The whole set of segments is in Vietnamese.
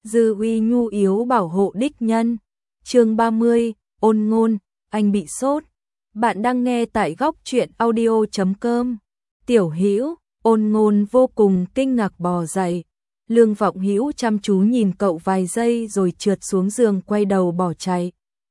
dư uy nhu yếu bảo hộ đích nhân. Chương 30, ôn ngôn, anh bị sốt. Bạn đang nghe tại góc truyện audio.com. Tiểu Hữu, ôn ngôn vô cùng kinh ngạc bò dậy. Lương Vọng Hữu chăm chú nhìn cậu vài giây rồi trượt xuống giường quay đầu bỏ chạy.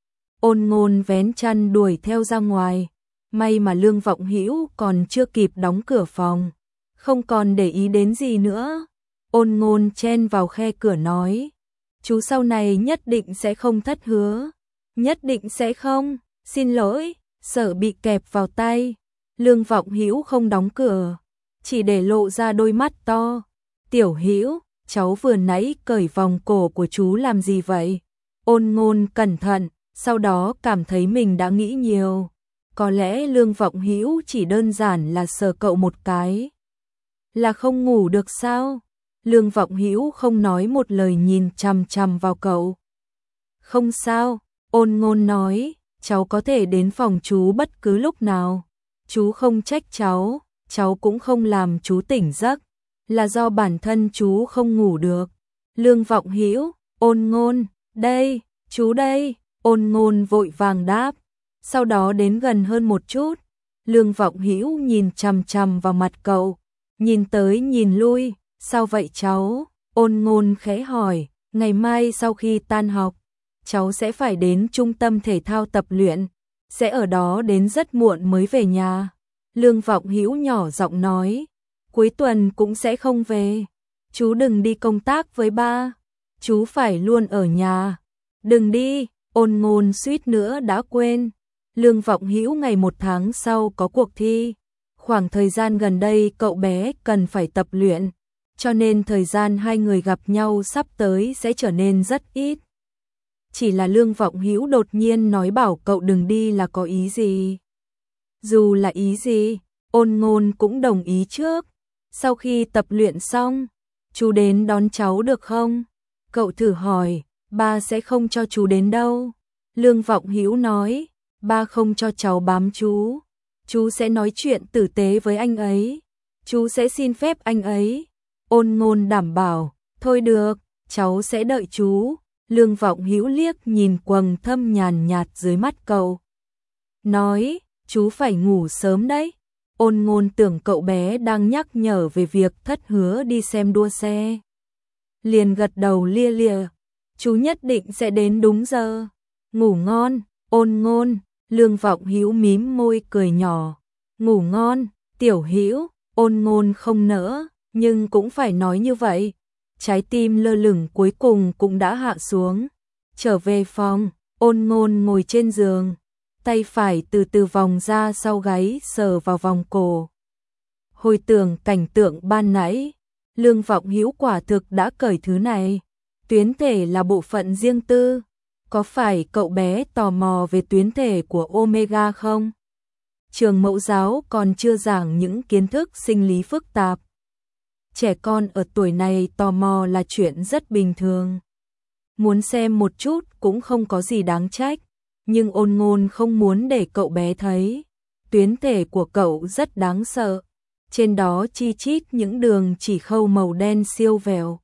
Ôn ngôn vén chăn đuổi theo ra ngoài. May mà Lương Vọng Hữu còn chưa kịp đóng cửa phòng, không còn để ý đến gì nữa. Ôn ngôn chen vào khe cửa nói, chú sau này nhất định sẽ không thất hứa. Nhất định sẽ không, xin lỗi, sợ bị kẹp vào tay. Lương Vọng Hữu không đóng cửa, chỉ để lộ ra đôi mắt to. Tiểu Hữu, cháu vừa nãy cởi vòng cổ của chú làm gì vậy? Ôn ngôn cẩn thận, sau đó cảm thấy mình đã nghĩ nhiều. Có lẽ Lương Vọng Hữu chỉ đơn giản là sờ cậu một cái. Là không ngủ được sao? Lương Vọng Hữu không nói một lời nhìn chằm chằm vào cậu. Không sao, ôn ngôn nói, cháu có thể đến phòng chú bất cứ lúc nào. Chú không trách cháu cũng không làm chú tỉnh giấc. Là do bản thân chú không ngủ được. Lương Vọng Hữu, ôn ngôn, đây, chú đây. Ôn ngôn vội vàng đáp. Sau đó đến gần hơn một chút. Lương Vọng Hữu nhìn chằm chằm vào mặt cậu, nhìn tới nhìn lui. Sao vậy cháu? Ôn ngôn khẽ hỏi. Ngày mai sau khi tan học, cháu sẽ phải đến trung tâm thể thao tập luyện, sẽ ở đó đến rất muộn mới về nhà. Lương Vọng Hữu nhỏ giọng nói. Cuối tuần cũng sẽ không về. Chú đừng đi công tác với ba, chú phải luôn ở nhà. Đừng đi. Ôn ngôn suýt nữa đã quên. Lương Vọng Hữu ngày 1 tháng sau có cuộc thi. Khoảng thời gian gần đây cậu bé cần phải tập luyện, cho nên thời gian hai người gặp nhau sắp tới sẽ trở nên rất ít. Chỉ là Lương Vọng Hữu đột nhiên nói bảo cậu đừng đi là có ý gì? Dù là ý gì, ôn ngôn cũng đồng ý trước. Sau khi tập luyện xong, chú đến đón cháu được không? Cậu thử hỏi. Ba sẽ không cho chú đến đâu. Lương Vọng Hữu nói, ba không cho cháu bám chú sẽ nói chuyện tử tế với anh ấy, chú sẽ xin phép anh ấy. Ôn ngôn đảm bảo, thôi được, cháu sẽ đợi chú. Lương Vọng Hữu liếc nhìn quầng thâm nhàn nhạt dưới mắt cậu, nói, chú phải ngủ sớm đấy. Ôn ngôn tưởng cậu bé đang nhắc nhở về việc thất hứa đi xem đua xe, liền gật đầu lia lịa. Chú nhất định sẽ đến đúng giờ. Ngủ ngon, ôn ngôn. Lương Vọng Hữu mím môi cười nhỏ. Ngủ ngon, Tiểu Hữu. Ôn ngôn không nỡ, nhưng cũng phải nói như vậy. Trái tim lơ lửng cuối cùng cũng đã hạ xuống. Trở về phòng, ôn ngôn ngồi trên giường, tay phải từ từ vòng ra sau gáy sờ vào vòng cổ. Hồi tưởng cảnh tượng ban nãy, Lương Vọng Hữu quả thực đã cởi thứ này. Tuyến thể là bộ phận riêng tư. Có phải cậu bé tò mò về tuyến thể của Omega không? Trường mẫu giáo còn chưa giảng những kiến thức sinh lý phức tạp. Trẻ con ở tuổi này tò mò là chuyện rất bình thường. Muốn xem một chút cũng không có gì đáng trách. Nhưng ôn ngôn không muốn để cậu bé thấy. Tuyến thể của cậu rất đáng sợ. Trên đó chi chít những đường chỉ khâu màu đen siêu vẹo.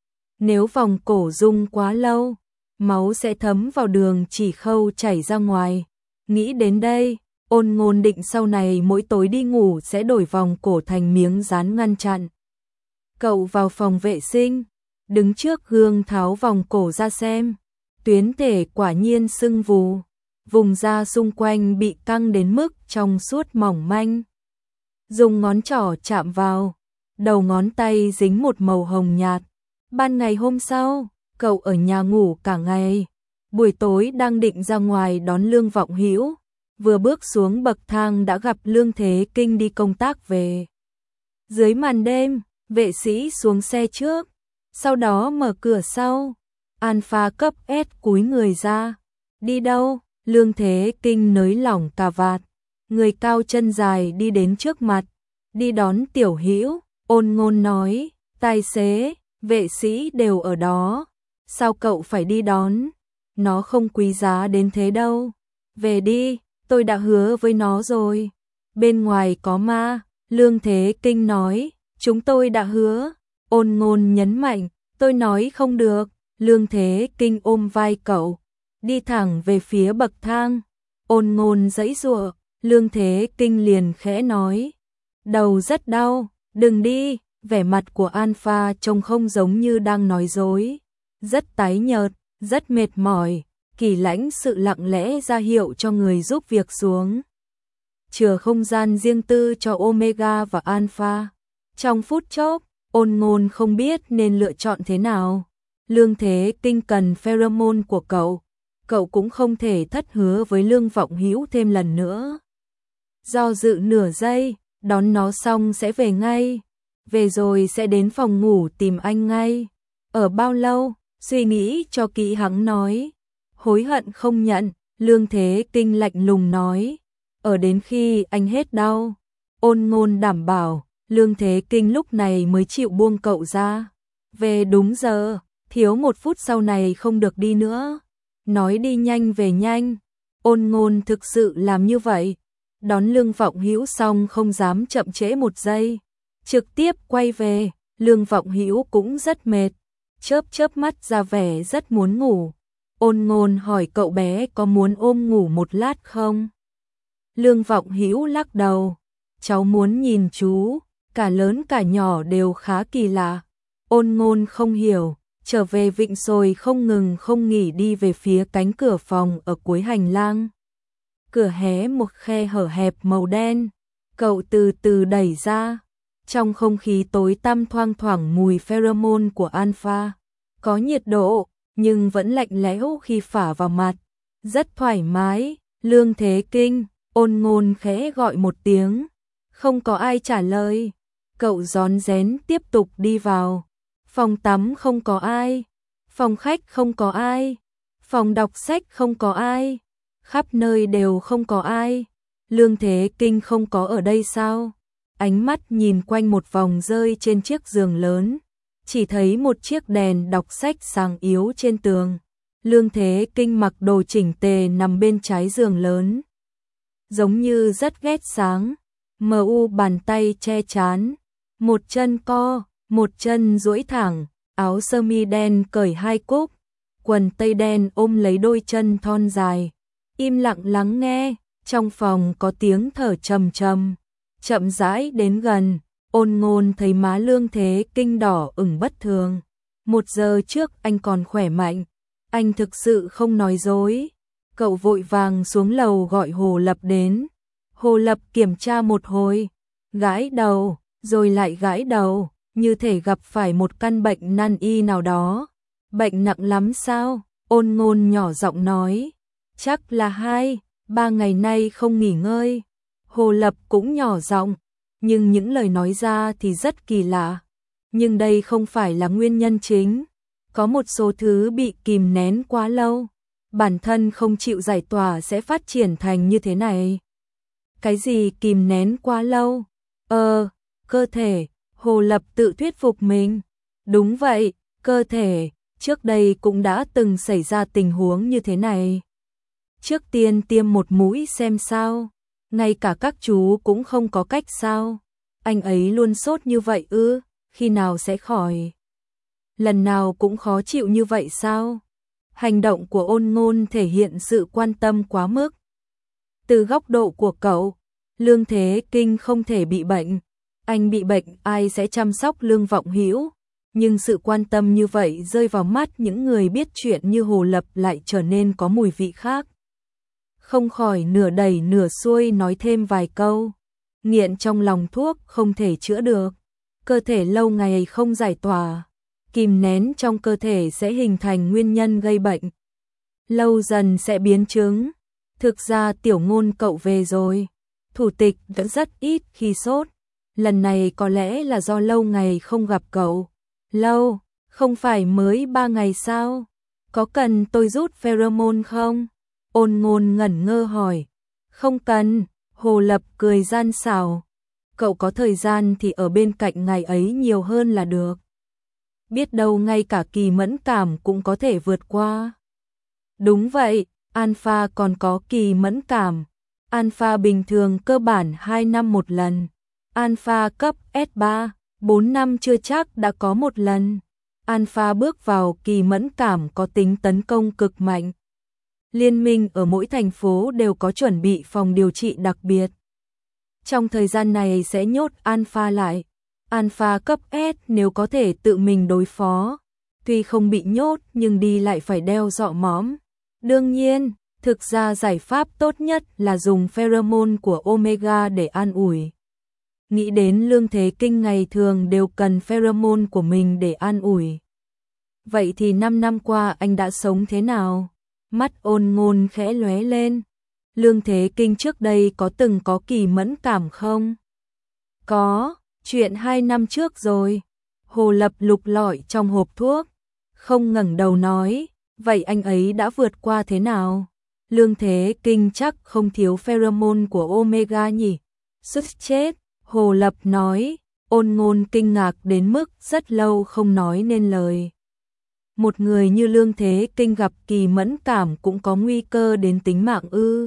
Nếu vòng cổ rung quá lâu, máu sẽ thấm vào đường chỉ khâu chảy ra ngoài. Nghĩ đến đây, ôn ngôn định sau này mỗi tối đi ngủ sẽ đổi vòng cổ thành miếng dán ngăn chặn. Cậu vào phòng vệ sinh, đứng trước gương tháo vòng cổ ra xem. Tuyến thể quả nhiên sưng vù, vùng da xung quanh bị căng đến mức trong suốt mỏng manh. Dùng ngón trỏ chạm vào, đầu ngón tay dính một màu hồng nhạt. Ban ngày hôm sau, cậu ở nhà ngủ cả ngày. Buổi tối đang định ra ngoài đón Lương Vọng Hữu, vừa bước xuống bậc thang đã gặp Lương Thế Kinh đi công tác về. Dưới màn đêm, vệ sĩ xuống xe trước, sau đó mở cửa sau. Alpha cấp S cúi người ra. Đi đâu? Lương Thế Kinh nới lỏng cà vạt, người cao chân dài đi đến trước mặt. Đi đón Tiểu Hữu. Ôn ngôn nói, tài xế, vệ sĩ đều ở đó. Sao cậu phải đi đón? Nó không quý giá đến thế đâu. Về đi, tôi đã hứa với nó rồi. Bên ngoài có ma. Lương Thế Kinh nói, chúng tôi đã hứa. Ôn ngôn nhấn mạnh, tôi nói không được. Lương Thế Kinh ôm vai cậu, đi thẳng về phía bậc thang. Ôn Ngôn giãy giụa, Lương Thế Kinh liền khẽ nói, đầu rất đau, đừng đi. Vẻ mặt của Alpha trông không giống như đang nói dối, rất tái nhợt, rất mệt mỏi. Kỳ Lãnh sự lặng lẽ ra hiệu cho người giúp việc xuống, chừa không gian riêng tư cho Omega và Alpha. Trong phút chốc, Ôn Ngôn không biết nên lựa chọn thế nào. Lương Thế Kinh cần pheromone của cậu cũng không thể thất hứa với Lương Vọng Hữu thêm lần nữa. Do dự nửa giây, đón nó xong sẽ về ngay, về rồi sẽ đến phòng ngủ tìm anh ngay. Ở bao lâu? Suy nghĩ cho kỹ hắn nói. Hối hận không nhận, Lương Thế Kinh lạnh lùng nói. Ở đến khi anh hết đau. Ôn Ngôn đảm bảo, Lương Thế Kinh lúc này mới chịu buông cậu ra. Về đúng giờ, thiếu 1 phút sau này không được đi nữa. Nói đi nhanh về nhanh. Ôn Ngôn thực sự làm như vậy. Đón Lương Vọng Hữu xong không dám chậm trễ 1 giây. Trực tiếp quay về, Lương Vọng Hữu cũng rất mệt. Chớp mắt ra vẻ rất muốn ngủ. Ôn Ngôn hỏi cậu bé có muốn ôm ngủ 1 lát không? Lương Vọng Hữu lắc đầu. Cháu muốn nhìn chú, cả lớn cả nhỏ đều khá kỳ lạ. Ôn Ngôn không hiểu, trở về vịnh sồi không ngừng không nghỉ đi về phía cánh cửa phòng ở cuối hành lang. Cửa hé một khe hở hẹp màu đen, cậu từ từ đẩy ra. Trong không khí tối tăm thoang thoảng mùi pheromone của Alpha, có nhiệt độ nhưng vẫn lạnh lẽo khi phả vào mặt, rất thoải mái. Lương Thế Kinh, Ôn Ngôn khẽ gọi một tiếng, không có ai trả lời. Cậu rón rén tiếp tục đi vào. Phòng tắm không có ai, phòng khách không có ai, phòng đọc sách không có ai, khắp nơi đều không có ai. Lương Thế Kinh không có ở đây sao? Ánh mắt nhìn quanh một vòng rơi trên chiếc giường lớn, chỉ thấy một chiếc đèn đọc sách sáng yếu trên tường. Lương Thế Kinh mặc đồ chỉnh tề nằm bên trái giường lớn, giống như rất ghét sáng. MU bàn tay che trán, một chân co, một chân duỗi thẳng, áo sơ mi đen cởi 2 cúc, quần tây đen ôm lấy đôi chân thon dài. Im lặng lắng nghe, trong phòng có tiếng thở trầm trầm, chậm rãi đến gần. Ôn Ngôn thấy má Lương Thế Kinh đỏ ửng bất thường. 1 giờ trước anh còn khỏe mạnh, anh thực sự không nói dối. Cậu vội vàng xuống lầu gọi Hồ Lập đến. Hồ Lập kiểm tra một hồi, gãi đầu, rồi lại gãi đầu, như thể gặp phải một căn bệnh nan y nào đó. Bệnh nặng lắm sao? Ôn Ngôn nhỏ giọng nói. Chắc là 2-3 ngày nay không nghỉ ngơi. Hồ Lập cũng nhỏ giọng, nhưng những lời nói ra thì rất kỳ lạ. Nhưng đây không phải là nguyên nhân chính. Có một số thứ bị kìm nén quá lâu, bản thân không chịu giải tỏa sẽ phát triển thành như thế này. Cái gì kìm nén quá lâu? Cơ thể. Hồ Lập tự thuyết phục mình. Đúng vậy, cơ thể. Trước đây cũng đã từng xảy ra tình huống như thế này. Trước tiên tiêm 1 mũi xem sao. Ngay cả các chú cũng không có cách sao? Anh ấy luôn sốt như vậy ư? Khi nào sẽ khỏi? Lần nào cũng khó chịu như vậy sao? Hành động của Ôn Ngôn thể hiện sự quan tâm quá mức. Từ góc độ của cậu, Lương Thế Kinh không thể bị bệnh. Anh bị bệnh ai sẽ chăm sóc Lương Vọng Hữu? Nhưng sự quan tâm như vậy rơi vào mắt những người biết chuyện như Hồ Lập lại trở nên có mùi vị khác. Không khỏi nửa đẩy nửa xuôi nói thêm vài câu. Nghiện trong lòng thuốc không thể chữa được. Cơ thể lâu ngày không giải tỏa, kìm nén trong cơ thể sẽ hình thành nguyên nhân gây bệnh. Lâu dần sẽ biến chứng. Thực ra Tiểu Ngôn cậu về rồi. Thủ tịch đã rất ít khi sốt. Lần này có lẽ là do lâu ngày không gặp cậu. Lâu, không phải mới 3 ngày sao? Có cần tôi rút pheromone không? Ôn Ngôn ngẩn ngơ hỏi. Không cần. Hồ Lập cười gian xảo. Cậu có thời gian thì ở bên cạnh ngài ấy nhiều hơn là được. Biết đâu ngay cả kỳ mẫn cảm cũng có thể vượt qua. Đúng vậy, Alpha còn có kỳ mẫn cảm. Alpha bình thường cơ bản 2 năm một lần. Alpha cấp S3, 4 năm chưa chắc đã có một lần. Alpha bước vào kỳ mẫn cảm có tính tấn công cực mạnh. Liên minh ở mỗi thành phố đều có chuẩn bị phòng điều trị đặc biệt. Trong thời gian này sẽ nhốt Alpha lại. Alpha cấp S nếu có thể tự mình đối phó. Tuy không bị nhốt nhưng đi lại phải đeo dọ mõm. Đương nhiên, thực ra giải pháp tốt nhất là dùng pheromone của Omega để an ủi. Nghĩ đến Lương Thế Kinh ngày thường đều cần pheromone của mình để an ủi. Vậy thì 5 năm qua anh đã sống thế nào? Mắt Ôn Ngôn khẽ lóe lên. Lương Thế Kinh trước đây có từng có kỳ mẫn cảm không? Có, chuyện 2 năm trước rồi. Hồ Lập lục lọi trong hộp thuốc, không ngẩng đầu nói, vậy anh ấy đã vượt qua thế nào? Lương Thế Kinh chắc không thiếu pheromone của Omega nhỉ? Sức chết, Hồ Lập nói. Ôn Ngôn kinh ngạc đến mức rất lâu không nói nên lời. Một người như Lương Thế Kinh gặp kỳ mẫn cảm cũng có nguy cơ đến tính mạng ư?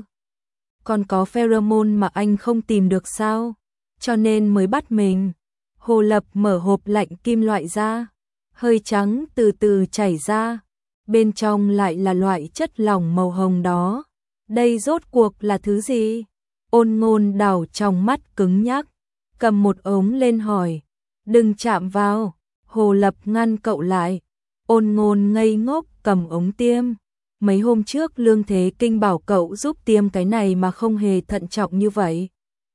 Còn có pheromone mà anh không tìm được sao? Cho nên mới bắt mình. Hồ Lập mở hộp lạnh kim loại ra, hơi trắng từ từ chảy ra, bên trong lại là loại chất lỏng màu hồng đó. Đây rốt cuộc là thứ gì? Ôn Ngôn đảo trong mắt cứng nhắc, cầm một ống lên hỏi. Đừng chạm vào. Hồ Lập ngăn cậu lại. Ôn Ngôn ngây ngốc cầm ống tiêm. Mấy hôm trước Lương Thế Kinh bảo cậu giúp tiêm cái này mà không hề thận trọng như vậy.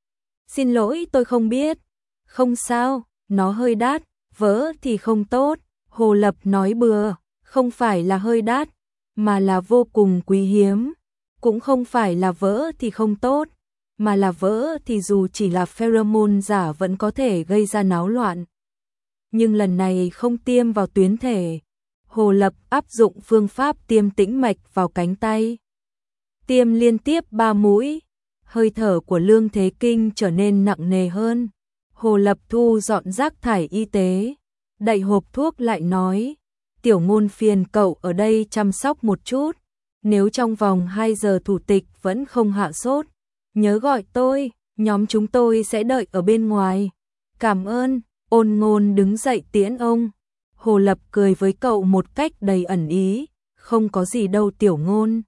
Xin lỗi, tôi không biết. Không sao, nó hơi đắt, vỡ thì không tốt. Hồ Lập nói bừa, không phải là hơi đắt, mà là vô cùng quý hiếm. Cũng không phải là vỡ thì không tốt, mà là vỡ thì dù chỉ là pheromone giả vẫn có thể gây ra náo loạn. Nhưng lần này không tiêm vào tuyến thể. Hồ Lập áp dụng phương pháp tiêm tĩnh mạch vào cánh tay. Tiêm liên tiếp 3 mũi, hơi thở của Lương Thế Kinh trở nên nặng nề hơn. Hồ Lập thu dọn rác thải y tế, đậy hộp thuốc lại nói, Tiểu Ngôn phiền cậu ở đây chăm sóc một chút, nếu trong vòng 2 giờ thủ tịch vẫn không hạ sốt, nhớ gọi tôi, nhóm chúng tôi sẽ đợi ở bên ngoài. Cảm ơn. Ôn Ngôn đứng dậy tiễn ông. Hồ Lập cười với cậu một cách đầy ẩn ý, không có gì đâu Tiểu Ngôn.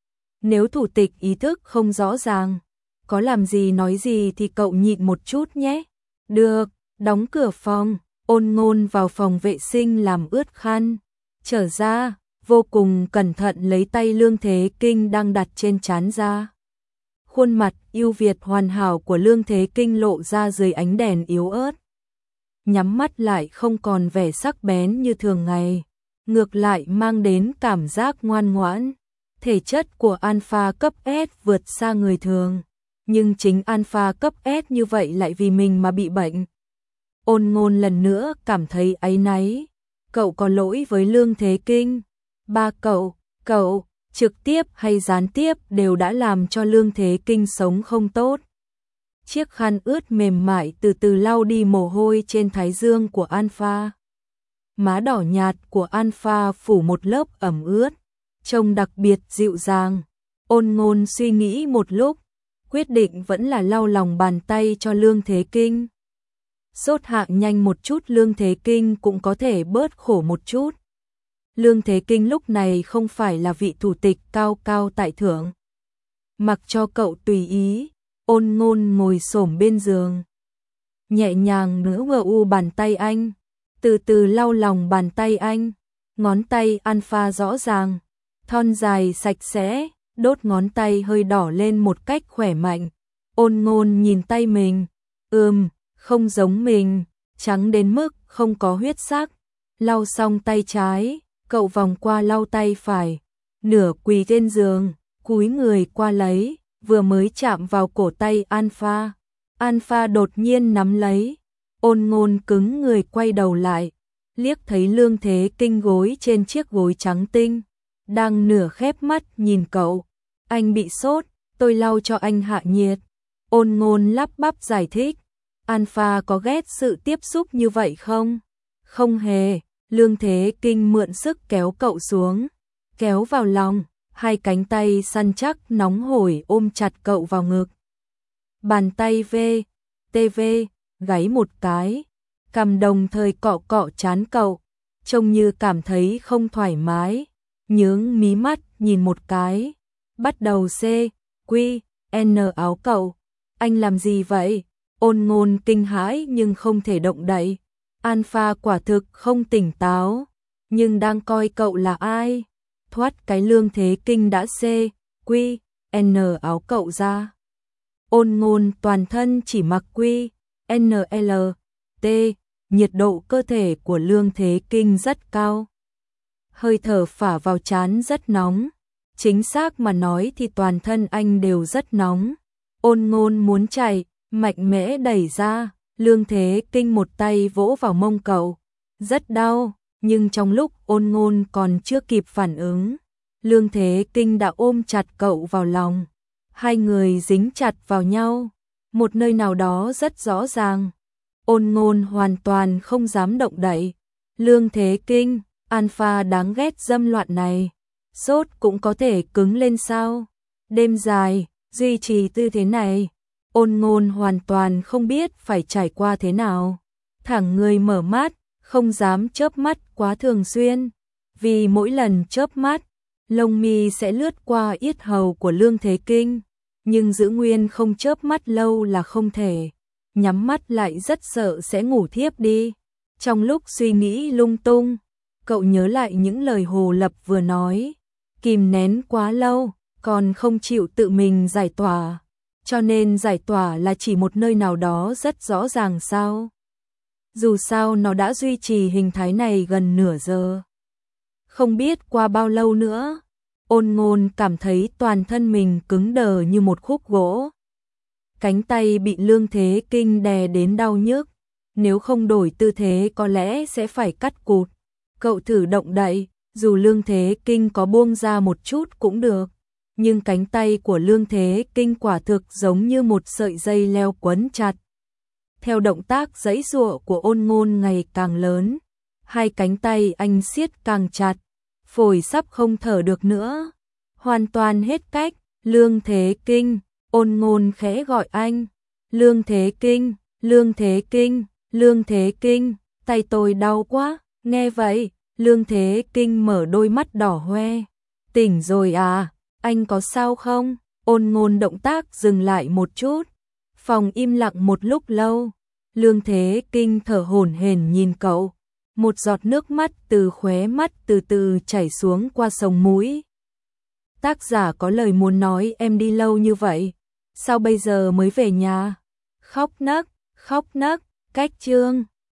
Nếu thủ tịch ý thức không rõ ràng, có làm gì nói gì thì cậu nhịn một chút nhé. Được, đóng cửa phòng. Ôn Ngôn vào phòng vệ sinh làm ướt khăn, trở ra, vô cùng cẩn thận lấy tay Lương Thế Kinh đang đặt trên trán ra. Khuôn mặt ưu việt hoàn hảo của Lương Thế Kinh lộ ra dưới ánh đèn yếu ớt. Nhắm mắt lại không còn vẻ sắc bén như thường ngày, ngược lại mang đến cảm giác ngoan ngoãn. Thể chất của Alpha cấp S vượt xa người thường, nhưng chính Alpha cấp S như vậy lại vì mình mà bị bệnh. Ôn Ngôn lần nữa cảm thấy áy náy. Cậu có lỗi với Lương Thế Kinh. Ba cậu, trực tiếp hay gián tiếp đều đã làm cho Lương Thế Kinh sống không tốt. Chiếc khăn ướt mềm mại từ từ lau đi mồ hôi trên thái dương của Alpha. Má đỏ nhạt của Alpha phủ một lớp ẩm ướt, trông đặc biệt dịu dàng. Ôn Ngôn suy nghĩ một lúc, quyết định vẫn là lau lòng bàn tay cho Lương Thế Kinh. Sốt hạ nhanh một chút Lương Thế Kinh cũng có thể bớt khổ một chút. Lương Thế Kinh lúc này không phải là vị thủ tịch cao cao tại thượng. Mặc cho cậu tùy ý. Ôn Ngôn ngồi xổm bên giường, nhẹ nhàng nửa u bàn tay anh, từ từ lau lòng bàn tay anh. Ngón tay Alpha rõ ràng, thon dài sạch sẽ, đốt ngón tay hơi đỏ lên một cách khỏe mạnh. Ôn Ngôn nhìn tay mình, không giống mình, trắng đến mức không có huyết sắc. Lau xong tay trái, cậu vòng qua lau tay phải, nửa quỳ trên giường, cúi người qua lấy, vừa mới chạm vào cổ tay Alpha. Alpha đột nhiên nắm lấy. Ôn Ngôn cứng người quay đầu lại, liếc thấy Lương Thế Kinh gối trên chiếc gối trắng tinh, đang nửa khép mắt nhìn cậu. Anh bị sốt, tôi lau cho anh hạ nhiệt. Ôn Ngôn lắp bắp giải thích. Alpha có ghét sự tiếp xúc như vậy không? Không hề. Lương Thế Kinh mượn sức kéo cậu xuống, kéo vào lòng, hai cánh tay săn chắc nóng hổi ôm chặt cậu vào ngực. Bàn tay TV gáy một cái, cầm đồng thời cọ cọ trán cậu. trông như cảm thấy không thoải mái, nhướng mí mắt nhìn một cái, bắt đầu N áo cậu, anh làm gì vậy? Ôn Ngôn kinh hãi nhưng không thể động đậy. Alpha quả thực không tỉnh táo, nhưng đang coi cậu là ai. Thoát cái Lương Thế Kinh đã N áo cậu ra. Ôn Ngôn toàn thân chỉ mặc T, nhiệt độ cơ thể của Lương Thế Kinh rất cao. Hơi thở phả vào trán rất nóng, chính xác mà nói thì toàn thân anh đều rất nóng. Ôn Ngôn muốn chạy, mạnh mẽ đẩy ra, Lương Thế Kinh một tay vỗ vào mông cậu, rất đau, nhưng trong lúc Ôn Ngôn còn chưa kịp phản ứng, Lương Thế Kinh đã ôm chặt cậu vào lòng. Hai người dính chặt vào nhau, một nơi nào đó rất rõ ràng. Ôn Ngôn hoàn toàn không dám động đậy. Lương Thế Kinh, Alpha đáng ghét dâm loạn này, sốt cũng có thể cứng lên sao? Đêm dài, duy trì tư thế này, Ôn Ngôn hoàn toàn không biết phải trải qua thế nào. Thẳng người mở mắt, không dám chớp mắt quá thường xuyên, vì mỗi lần chớp mắt, lông mi sẽ lướt qua yết hầu của Lương Thế Kinh, nhưng giữ nguyên không chớp mắt lâu là không thể. Nhắm mắt lại rất sợ sẽ ngủ thiếp đi. Trong lúc suy nghĩ lung tung, cậu nhớ lại những lời Hồ Lập vừa nói, kìm nén quá lâu, còn không chịu tự mình giải tỏa, cho nên giải tỏa là chỉ một nơi nào đó rất rõ ràng sao? Dù sao nó đã duy trì hình thái này gần nửa giờ. Không biết qua bao lâu nữa, Ôn Ngôn cảm thấy toàn thân mình cứng đờ như một khúc gỗ. Cánh tay bị Lương Thế Kinh đè đến đau nhức, nếu không đổi tư thế có lẽ sẽ phải cắt cụt. Cậu thử động đậy, dù Lương Thế Kinh có buông ra một chút cũng được, nhưng cánh tay của Lương Thế Kinh quả thực giống như một sợi dây leo quấn chặt. Theo động tác giãy giụa của Ôn Ngôn ngày càng lớn, hai cánh tay anh siết càng chặt, phổi sắp không thở được nữa, hoàn toàn hết cách. Lương Thế Kinh, Ôn Ngôn khẽ gọi anh. Lương Thế Kinh, Lương Thế Kinh, Lương Thế Kinh, tay tôi đau quá. Nghe vậy, Lương Thế Kinh mở đôi mắt đỏ hoe. Tỉnh rồi à, anh có sao không? Ôn Ngôn động tác dừng lại một chút. Phòng im lặng một lúc lâu. Lương Thế Kinh thở hổn hển nhìn cậu. Một giọt nước mắt từ khóe mắt từ từ chảy xuống qua sống mũi. Tác giả có lời muốn nói em đi lâu như vậy, sao bây giờ mới về nhà? Khóc nấc, cách chương.